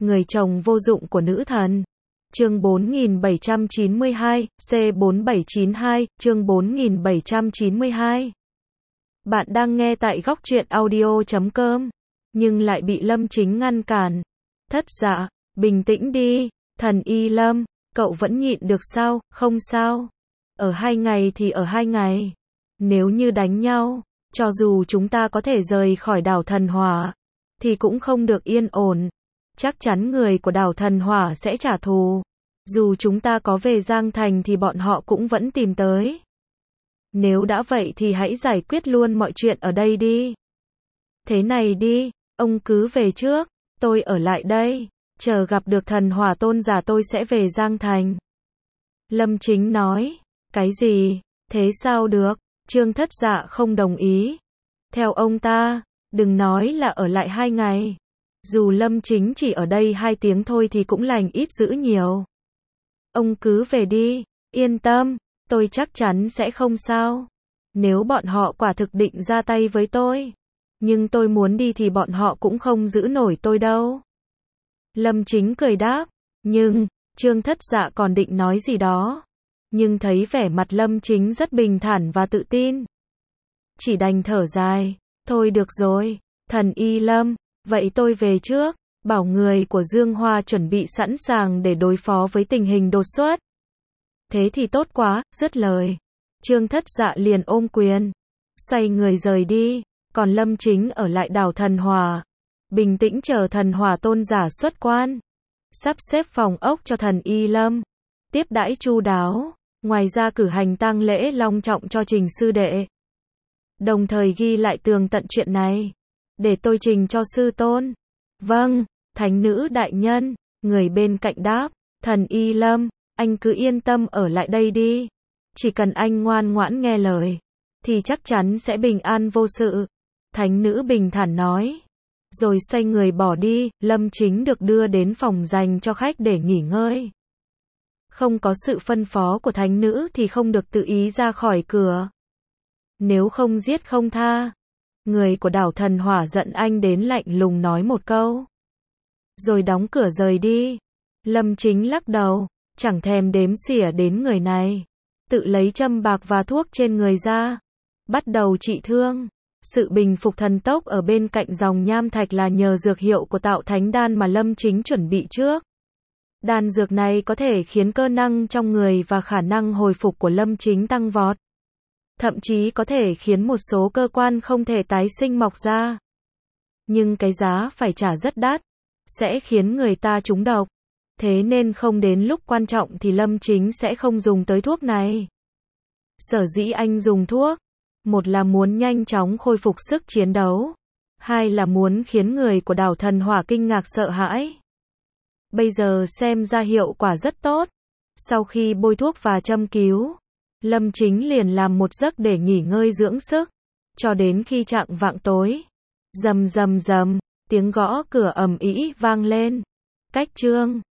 người chồng vô dụng của nữ thần. Chương 4792, C4792, chương 4792. Bạn đang nghe tại góc truyện audio.com, nhưng lại bị Lâm Chính ngăn cản. Thất dạ, bình tĩnh đi, thần y Lâm, cậu vẫn nhịn được sao, không sao. Ở 2 ngày thì ở 2 ngày. Nếu như đánh nhau, cho dù chúng ta có thể rời khỏi đảo thần hỏa, thì cũng không được yên ổn. Chắc chắn người của đảo thần hỏa sẽ trả thù. Dù chúng ta có về Giang Thành thì bọn họ cũng vẫn tìm tới. Nếu đã vậy thì hãy giải quyết luôn mọi chuyện ở đây đi. Thế này đi, ông cứ về trước, tôi ở lại đây, chờ gặp được thần hỏa tôn giả tôi sẽ về Giang Thành. Lâm Chính nói, cái gì, thế sao được, Trương Thất Dạ không đồng ý. Theo ông ta, đừng nói là ở lại 2 ngày. Dù Lâm Chính chỉ ở đây 2 tiếng thôi thì cũng lành ít dữ nhiều. Ông cứ về đi, yên tâm, tôi chắc chắn sẽ không sao. Nếu bọn họ quả thực định ra tay với tôi, nhưng tôi muốn đi thì bọn họ cũng không giữ nổi tôi đâu. Lâm Chính cười đáp, nhưng, Trương Thất Dạ còn định nói gì đó. Nhưng thấy vẻ mặt Lâm Chính rất bình thản và tự tin. Chỉ đành thở dài, thôi được rồi, thần y Lâm, vậy tôi về trước, bảo người của Dương Hoa chuẩn bị sẵn sàng để đối phó với tình hình đột xuất. Thế thì tốt quá, dứt lời. Trương Thất Dạ liền ôm quyền, xoay người rời đi, còn Lâm Chính ở lại đảo thần hỏa, bình tĩnh chờ thần hỏa tôn giả xuất quan, sắp xếp phòng ốc cho thần y Lâm, tiếp đãi chu đáo, ngoài ra cử hành tang lễ long trọng cho Trình sư đệ. Đồng thời ghi lại tường tận chuyện này, để tôi trình cho sư tôn. Vâng, thánh nữ đại nhân, người bên cạnh đáp, thần y Lâm, anh cứ yên tâm ở lại đây đi. Chỉ cần anh ngoan ngoãn nghe lời, thì chắc chắn sẽ bình an vô sự. Thánh nữ bình thản nói. Rồi xoay người bỏ đi, Lâm Chính được đưa đến phòng dành cho khách để nghỉ ngơi. Không có sự phân phó của thánh nữ thì không được tự ý ra khỏi cửa. Nếu không giết không tha. Người của đảo thần hỏa giận anh đến lạnh lùng nói một câu. Rồi đóng cửa rời đi. Lâm Chính lắc đầu, chẳng thèm đếm xỉa đến người này. Tự lấy châm bạc và thuốc trên người ra. Bắt đầu trị thương. Sự bình phục thần tốc ở bên cạnh dòng nham thạch là nhờ dược hiệu của tạo thánh đan mà Lâm Chính chuẩn bị trước. Đan dược này có thể khiến cơ năng trong người và khả năng hồi phục của Lâm Chính tăng vọt. Thậm chí có thể khiến một số cơ quan không thể tái sinh mọc ra. Nhưng cái giá phải trả rất đắt, sẽ khiến người ta trúng độc. Thế nên không đến lúc quan trọng thì Lâm Chính sẽ không dùng tới thuốc này. Sở dĩ anh dùng thuốc, một là muốn nhanh chóng khôi phục sức chiến đấu, hai là muốn khiến người của đảo thần hỏa kinh ngạc sợ hãi. Bây giờ xem ra hiệu quả rất tốt. Sau khi bôi thuốc và châm cứu, Lâm Chính liền làm một giấc để nghỉ ngơi dưỡng sức, cho đến khi chạng vạng tối. Rầm rầm rầm, tiếng gõ cửa ầm ĩ vang lên. Cách chương